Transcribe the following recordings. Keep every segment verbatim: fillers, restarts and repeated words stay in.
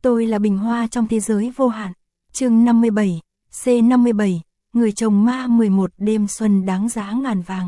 Tôi là bình hoa trong thế giới vô hạn. Chương năm mươi bảy, C năm mươi bảy, Người chồng ma mười một đêm xuân đáng giá ngàn vàng.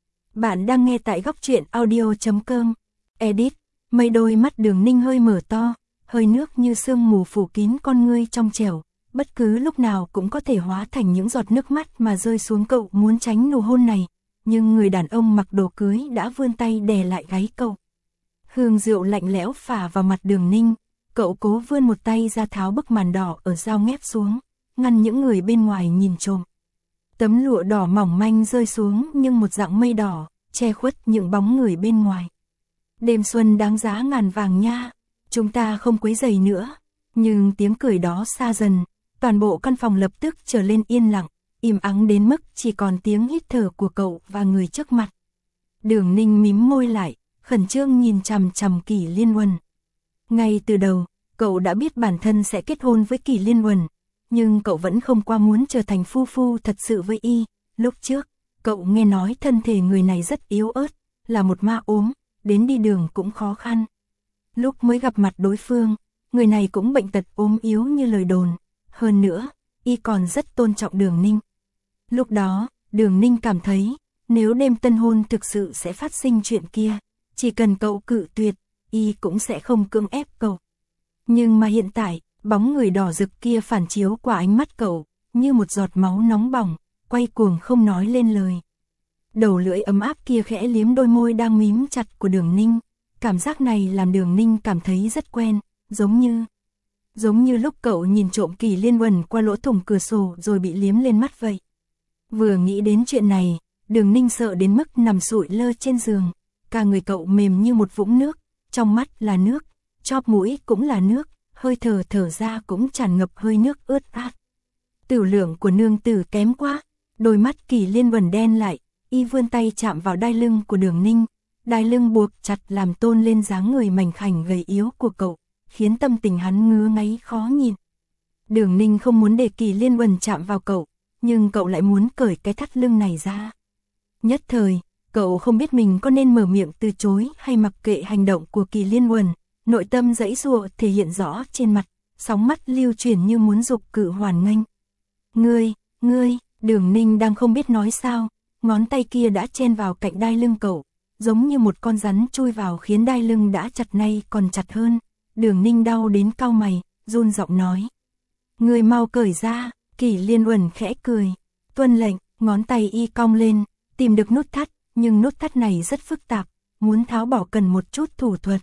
Bạn đang nghe tại góc truyện audio chấm com. Edit, mây đôi mắt Đường Ninh hơi mở to, hơi nước như sương mù phủ kín con ngươi trong trẻo, bất cứ lúc nào cũng có thể hóa thành những giọt nước mắt mà rơi xuống. Cậu muốn tránh nụ hôn này, nhưng người đàn ông mặc đồ cưới đã vươn tay đè lại gáy cậu. Hương rượu lạnh lẽo phả vào mặt Đường Ninh, cậu cố vươn một tay ra tháo bức màn đỏ ở dao ngép xuống, ngăn những người bên ngoài nhìn trộm. Tấm lụa đỏ mỏng manh rơi xuống nhưng một dạng mây đỏ, che khuất những bóng người bên ngoài. Đêm xuân đáng giá ngàn vàng nha, chúng ta không quấy rầy nữa. Nhưng tiếng cười đó xa dần, toàn bộ căn phòng lập tức trở lên yên lặng, im ắng đến mức chỉ còn tiếng hít thở của cậu và người trước mặt. Đường Ninh mím môi lại, khẩn trương nhìn chằm chằm Kỷ Liên Uẩn. Ngay từ đầu, cậu đã biết bản thân sẽ kết hôn với Kỷ Liên Uẩn, nhưng cậu vẫn không qua muốn trở thành phu phu thật sự với y. Lúc trước, cậu nghe nói thân thể người này rất yếu ớt, là một ma ốm, đến đi đường cũng khó khăn. Lúc mới gặp mặt đối phương, người này cũng bệnh tật ốm yếu như lời đồn. Hơn nữa, y còn rất tôn trọng Đường Ninh. Lúc đó, Đường Ninh cảm thấy, nếu đêm tân hôn thực sự sẽ phát sinh chuyện kia, chỉ cần cậu cự tuyệt, y cũng sẽ không cưỡng ép cậu. Nhưng mà hiện tại, bóng người đỏ rực kia phản chiếu qua ánh mắt cậu, như một giọt máu nóng bỏng, quay cuồng không nói lên lời. Đầu lưỡi ấm áp kia khẽ liếm đôi môi đang mím chặt của Đường Ninh. Cảm giác này làm Đường Ninh cảm thấy rất quen, giống như... Giống như lúc cậu nhìn trộm Kỷ Liên Uẩn qua lỗ thủng cửa sổ rồi bị liếm lên mắt vậy. Vừa nghĩ đến chuyện này, Đường Ninh sợ đến mức nằm sụi lơ trên giường. Cả người cậu mềm như một vũng nước, trong mắt là nước, chóp mũi cũng là nước, hơi thở thở ra cũng tràn ngập hơi nước ướt át. Tử lượng của nương tử kém quá, đôi mắt Kỷ Liên Uẩn đen lại, y vươn tay chạm vào đai lưng của Đường Ninh. Đai lưng buộc chặt làm tôn lên dáng người mảnh khảnh gầy yếu của cậu, khiến tâm tình hắn ngứa ngáy khó nhìn. Đường Ninh không muốn để Kỷ Liên Uẩn chạm vào cậu, nhưng cậu lại muốn cởi cái thắt lưng này ra. Nhất thời, cậu không biết mình có nên mở miệng từ chối hay mặc kệ hành động của Kỷ Liên Uẩn. Nội tâm giãy giụa thể hiện rõ trên mặt, sóng mắt lưu chuyển như muốn dục cự hoàn nghênh. Ngươi, ngươi, Đường Ninh đang không biết nói sao, ngón tay kia đã chen vào cạnh đai lưng cậu, giống như một con rắn chui vào khiến đai lưng đã chặt nay còn chặt hơn. Đường Ninh đau đến cau mày, run giọng nói. Ngươi mau cởi ra. Kỷ Liên Uẩn khẽ cười. Tuân lệnh, ngón tay y cong lên, tìm được nút thắt, nhưng nút thắt này rất phức tạp, muốn tháo bỏ cần một chút thủ thuật.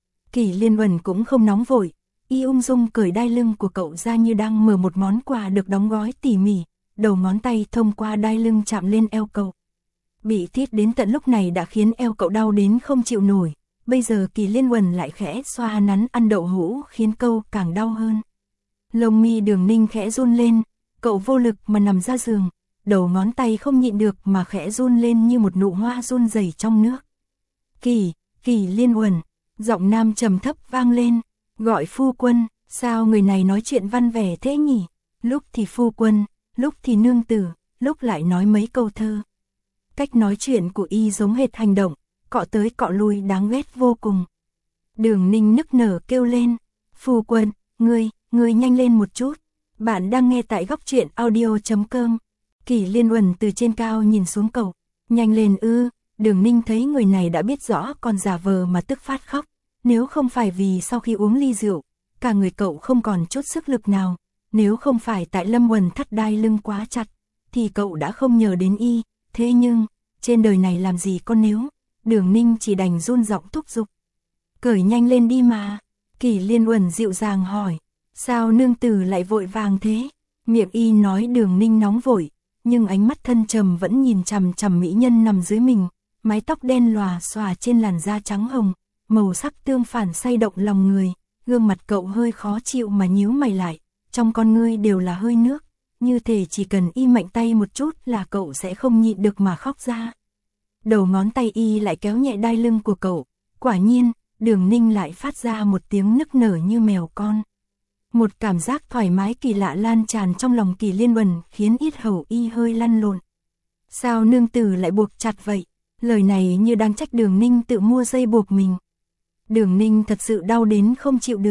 Kỷ Liên Uẩn cũng không nóng vội, y ung dung cởi đai lưng của cậu ra như đang mở một món quà được đóng gói tỉ mỉ, đầu ngón tay thông qua đai lưng chạm lên eo cậu. Bị thít đến tận lúc này đã khiến eo cậu đau đến không chịu nổi, bây giờ Kỷ Liên Uẩn lại khẽ xoa nắn ăn đậu hũ khiến cậu càng đau hơn. Lông mi Đường Ninh khẽ run lên, cậu vô lực mà nằm ra giường, đầu ngón tay không nhịn được mà khẽ run lên như một nụ hoa run rẩy trong nước. Kỷ, Kỷ Liên Uẩn, giọng nam trầm thấp vang lên, gọi phu quân. Sao người này nói chuyện văn vẻ thế nhỉ? Lúc thì phu quân, lúc thì nương tử, lúc lại nói mấy câu thơ. Cách nói chuyện của y giống hệt hành động, cọ tới cọ lui đáng ghét vô cùng. Đường Ninh nức nở kêu lên, phu quân, ngươi, ngươi nhanh lên một chút. Bạn đang nghe tại góc truyện audio chấm com. Kỷ Liên Uẩn từ trên cao nhìn xuống cậu, nhanh lên ư. Đường Ninh thấy người này đã biết rõ còn giả vờ mà tức phát khóc. Nếu không phải vì sau khi uống ly rượu, cả người cậu không còn chút sức lực nào, nếu không phải tại Lâm Uẩn thắt đai lưng quá chặt, thì cậu đã không nhờ đến y. Thế nhưng, trên đời này làm gì có nếu. Đường Ninh chỉ đành run giọng thúc giục. Cởi nhanh lên đi mà. Kỷ Liên Uẩn dịu dàng hỏi. Sao nương tử lại vội vàng thế? Miệng y nói Đường Ninh nóng vội, nhưng ánh mắt thân trầm vẫn nhìn chằm chằm mỹ nhân nằm dưới mình. Mái tóc đen lòa xòa trên làn da trắng hồng, màu sắc tương phản say động lòng người. Gương mặt cậu hơi khó chịu mà nhíu mày lại, trong con ngươi đều là hơi nước, như thể chỉ cần y mạnh tay một chút là cậu sẽ không nhịn được mà khóc ra. Đầu ngón tay y lại kéo nhẹ đai lưng của cậu, quả nhiên, Đường Ninh lại phát ra một tiếng nức nở như mèo con. Một cảm giác thoải mái kỳ lạ lan tràn trong lòng Kỷ Liên Uẩn khiến yết hầu y hơi lăn lộn. Sao nương tử lại buộc chặt vậy? Lời này như đang trách Đường Ninh tự mua dây buộc mình. Đường Ninh thật sự đau đến không chịu được,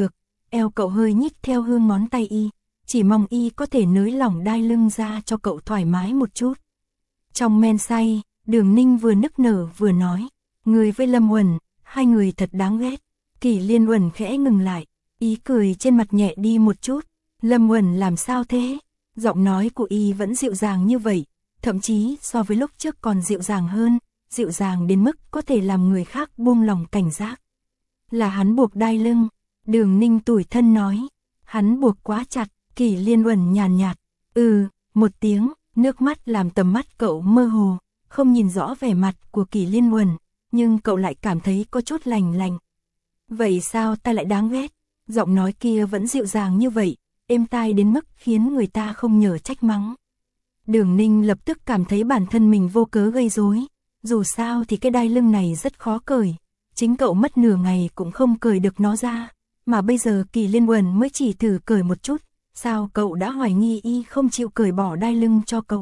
eo cậu hơi nhích theo hương ngón tay y, chỉ mong y có thể nới lỏng đai lưng ra cho cậu thoải mái một chút. Trong men say, Đường Ninh vừa nức nở vừa nói, người với Lâm Uẩn, hai người thật đáng ghét. Kỷ Liên Uẩn khẽ ngừng lại, ý cười trên mặt nhẹ đi một chút. Lâm Uẩn làm sao thế? Giọng nói của y vẫn dịu dàng như vậy, thậm chí so với lúc trước còn dịu dàng hơn, dịu dàng đến mức có thể làm người khác buông lòng cảnh giác. Là hắn buộc đai lưng, Đường Ninh tủi thân nói, hắn buộc quá chặt. Kỷ Liên Uẩn nhàn nhạt, ừ, một tiếng, nước mắt làm tầm mắt cậu mơ hồ, không nhìn rõ vẻ mặt của Kỷ Liên Uẩn, nhưng cậu lại cảm thấy có chút lành lành. Vậy sao ta lại đáng ghét? Giọng nói kia vẫn dịu dàng như vậy, êm tai đến mức khiến người ta không nhờ trách mắng. Đường Ninh lập tức cảm thấy bản thân mình vô cớ gây rối, dù sao thì cái đai lưng này rất khó cởi, chính cậu mất nửa ngày cũng không cởi được nó ra, mà bây giờ Kỷ Liên Uẩn mới chỉ thử cởi một chút. Sao cậu đã hoài nghi y không chịu cởi bỏ đai lưng cho cậu?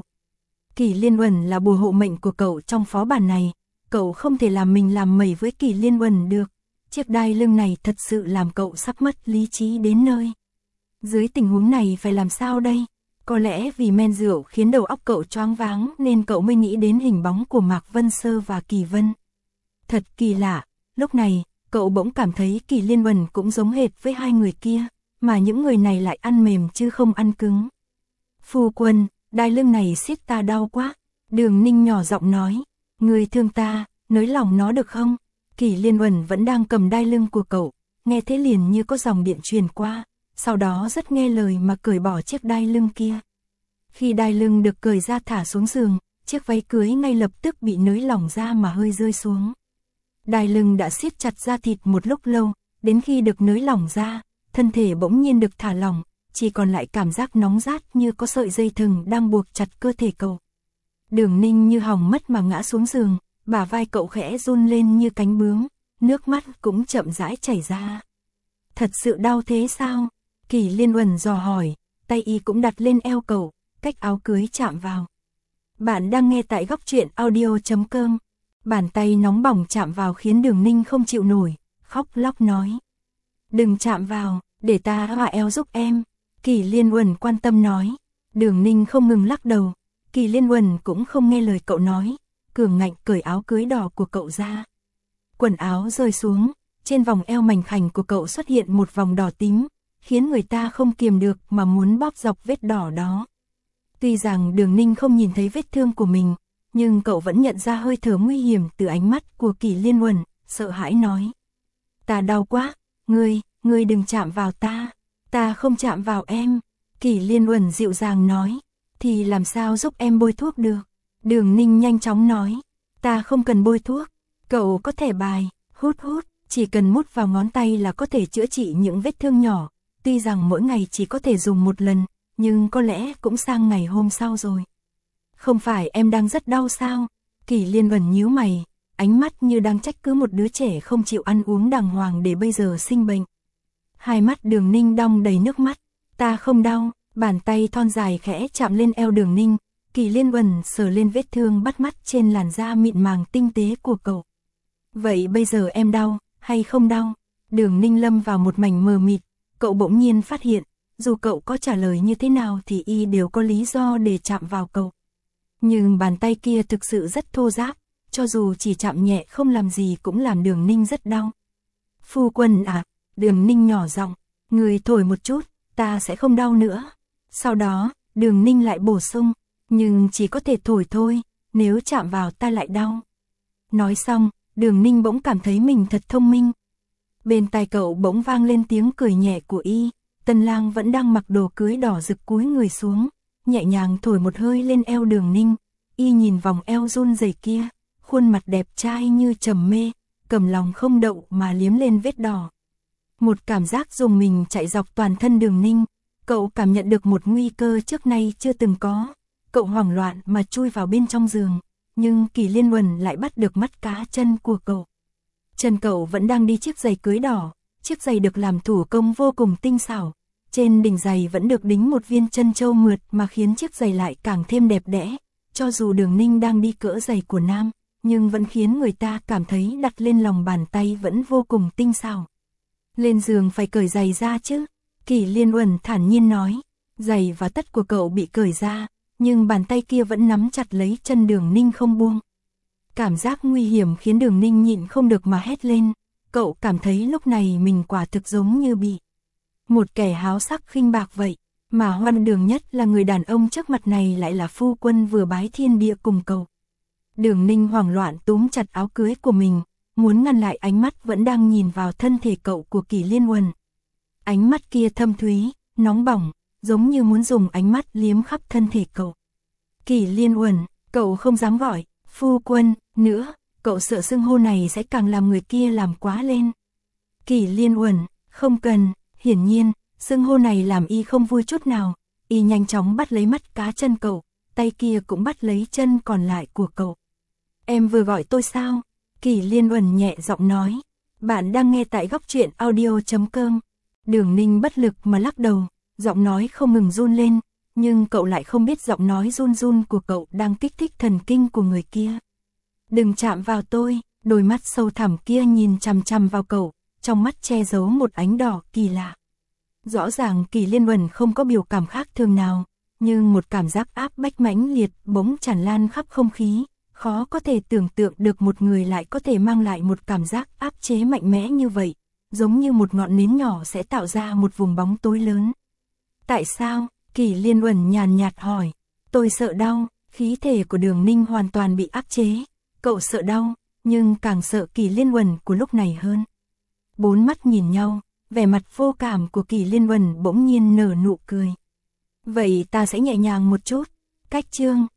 Kỷ Liên Uẩn là bùa hộ mệnh của cậu trong phó bản này, cậu không thể làm mình làm mẩy với Kỷ Liên Uẩn được. Chiếc đai lưng này thật sự làm cậu sắp mất lý trí đến nơi. Dưới tình huống này phải làm sao đây? Có lẽ vì men rượu khiến đầu óc cậu choáng váng nên cậu mới nghĩ đến hình bóng của Mạc Vân Sơ và Kỳ Vân. Thật kỳ lạ, lúc này, cậu bỗng cảm thấy Kỷ Liên Uẩn cũng giống hệt với hai người kia. Mà những người này lại ăn mềm chứ không ăn cứng. Phu quân, đai lưng này siết ta đau quá. Đường Ninh nhỏ giọng nói, người thương ta, nới lỏng nó được không? Kỷ Liên Uẩn vẫn đang cầm đai lưng của cậu, nghe thế liền như có dòng điện truyền qua, sau đó rất nghe lời mà cởi bỏ chiếc đai lưng kia. Khi đai lưng được cởi ra thả xuống giường, chiếc váy cưới ngay lập tức bị nới lỏng ra mà hơi rơi xuống. Đai lưng đã siết chặt da thịt một lúc lâu, đến khi được nới lỏng ra, thân thể bỗng nhiên được thả lỏng, chỉ còn lại cảm giác nóng rát như có sợi dây thừng đang buộc chặt cơ thể cậu. Đường Ninh như hỏng mất mà ngã xuống giường, bả vai cậu khẽ run lên như cánh bướm, nước mắt cũng chậm rãi chảy ra. Thật sự đau thế sao? Kỷ Liên Uẩn dò hỏi, tay y cũng đặt lên eo cậu, cách áo cưới chạm vào. Bạn đang nghe tại góc truyện audio chấm com. Bàn tay nóng bỏng chạm vào khiến Đường Ninh không chịu nổi, khóc lóc nói. Đừng chạm vào, để ta hòa eo giúp em. Kỷ Liên Uẩn quan tâm nói. Đường Ninh không ngừng lắc đầu. Kỷ Liên Uẩn cũng không nghe lời cậu nói, cường ngạnh cởi áo cưới đỏ của cậu ra. Quần áo rơi xuống, trên vòng eo mảnh khảnh của cậu xuất hiện một vòng đỏ tím, khiến người ta không kiềm được mà muốn bóp dọc vết đỏ đó. Tuy rằng Đường Ninh không nhìn thấy vết thương của mình, nhưng cậu vẫn nhận ra hơi thở nguy hiểm từ ánh mắt của Kỷ Liên Uẩn, sợ hãi nói. Ta đau quá, ngươi, ngươi đừng chạm vào ta, ta không chạm vào em. Kỷ Liên Uẩn dịu dàng nói, thì làm sao giúp em bôi thuốc được? Đường Ninh nhanh chóng nói, ta không cần bôi thuốc, cậu có thẻ bài, hút hút, chỉ cần mút vào ngón tay là có thể chữa trị những vết thương nhỏ, tuy rằng mỗi ngày chỉ có thể dùng một lần, nhưng có lẽ cũng sang ngày hôm sau rồi. Không phải em đang rất đau sao? Kỷ Liên Uẩn nhíu mày, ánh mắt như đang trách cứ một đứa trẻ không chịu ăn uống đàng hoàng để bây giờ sinh bệnh. Hai mắt Đường Ninh đong đầy nước mắt, ta không đau, bàn tay thon dài khẽ chạm lên eo Đường Ninh, Kỷ Liên Uẩn sờ lên vết thương bắt mắt trên làn da mịn màng tinh tế của cậu. Vậy bây giờ em đau, hay không đau? Đường Ninh lâm vào một mảnh mờ mịt, cậu bỗng nhiên phát hiện, dù cậu có trả lời như thế nào thì y đều có lý do để chạm vào cậu. Nhưng bàn tay kia thực sự rất thô ráp, cho dù chỉ chạm nhẹ không làm gì cũng làm Đường Ninh rất đau. Phu quân à, Đường Ninh nhỏ giọng, người thổi một chút, ta sẽ không đau nữa. Sau đó, Đường Ninh lại bổ sung, nhưng chỉ có thể thổi thôi, nếu chạm vào ta lại đau. Nói xong, Đường Ninh bỗng cảm thấy mình thật thông minh. Bên tai cậu bỗng vang lên tiếng cười nhẹ của y, Tân Lang vẫn đang mặc đồ cưới đỏ rực cúi người xuống, nhẹ nhàng thổi một hơi lên eo Đường Ninh, y nhìn vòng eo run rẩy kia, khuôn mặt đẹp trai như trầm mê, cầm lòng không đậu mà liếm lên vết đỏ. Một cảm giác rùng mình chạy dọc toàn thân Đường Ninh, cậu cảm nhận được một nguy cơ trước nay chưa từng có, cậu hoảng loạn mà chui vào bên trong giường, nhưng Kỷ Liên Uẩn lại bắt được mắt cá chân của cậu. Chân cậu vẫn đang đi chiếc giày cưới đỏ, chiếc giày được làm thủ công vô cùng tinh xảo, trên đỉnh giày vẫn được đính một viên chân châu mượt mà khiến chiếc giày lại càng thêm đẹp đẽ, cho dù Đường Ninh đang đi cỡ giày của nam, nhưng vẫn khiến người ta cảm thấy đặt lên lòng bàn tay vẫn vô cùng tinh xảo. Lên giường phải cởi giày ra chứ. Kỷ Liên Uẩn thản nhiên nói. Giày và tất của cậu bị cởi ra, nhưng bàn tay kia vẫn nắm chặt lấy chân Đường Ninh không buông. Cảm giác nguy hiểm khiến Đường Ninh nhịn không được mà hét lên. Cậu cảm thấy lúc này mình quả thực giống như bị một kẻ háo sắc khinh bạc vậy. Mà hoan đường nhất là người đàn ông trước mặt này lại là phu quân vừa bái thiên địa cùng cậu. Đường Ninh hoảng loạn túm chặt áo cưới của mình, muốn ngăn lại ánh mắt vẫn đang nhìn vào thân thể cậu của Kỷ Liên Uẩn. Ánh mắt kia thâm thúy, nóng bỏng, giống như muốn dùng ánh mắt liếm khắp thân thể cậu. Kỷ Liên Uẩn, cậu không dám gọi phu quân nữa, cậu sợ xưng hô này sẽ càng làm người kia làm quá lên. Kỷ Liên Uẩn, không cần. Hiển nhiên, xưng hô này làm y không vui chút nào. Y nhanh chóng bắt lấy mắt cá chân cậu, tay kia cũng bắt lấy chân còn lại của cậu. Em vừa gọi tôi sao? Kỷ Liên Uẩn nhẹ giọng nói. Bạn đang nghe tại góc truyện audio chấm com. Đường Ninh bất lực mà lắc đầu, giọng nói không ngừng run lên, nhưng cậu lại không biết giọng nói run run của cậu đang kích thích thần kinh của người kia. Đừng chạm vào tôi, đôi mắt sâu thẳm kia nhìn chằm chằm vào cậu, trong mắt che giấu một ánh đỏ kỳ lạ. Rõ ràng Kỷ Liên Uẩn không có biểu cảm khác thường nào, nhưng một cảm giác áp bách mãnh liệt bỗng tràn lan khắp không khí, khó có thể tưởng tượng được một người lại có thể mang lại một cảm giác áp chế mạnh mẽ như vậy, giống như một ngọn nến nhỏ sẽ tạo ra một vùng bóng tối lớn. Tại sao? Kỷ Liên Uẩn nhàn nhạt hỏi. Tôi sợ đau. Khí thể của Đường Ninh hoàn toàn bị áp chế. Cậu sợ đau, nhưng càng sợ Kỷ Liên Uẩn của lúc này hơn. Bốn mắt nhìn nhau, vẻ mặt vô cảm của Kỷ Liên Uẩn bỗng nhiên nở nụ cười. Vậy ta sẽ nhẹ nhàng một chút. Cách chương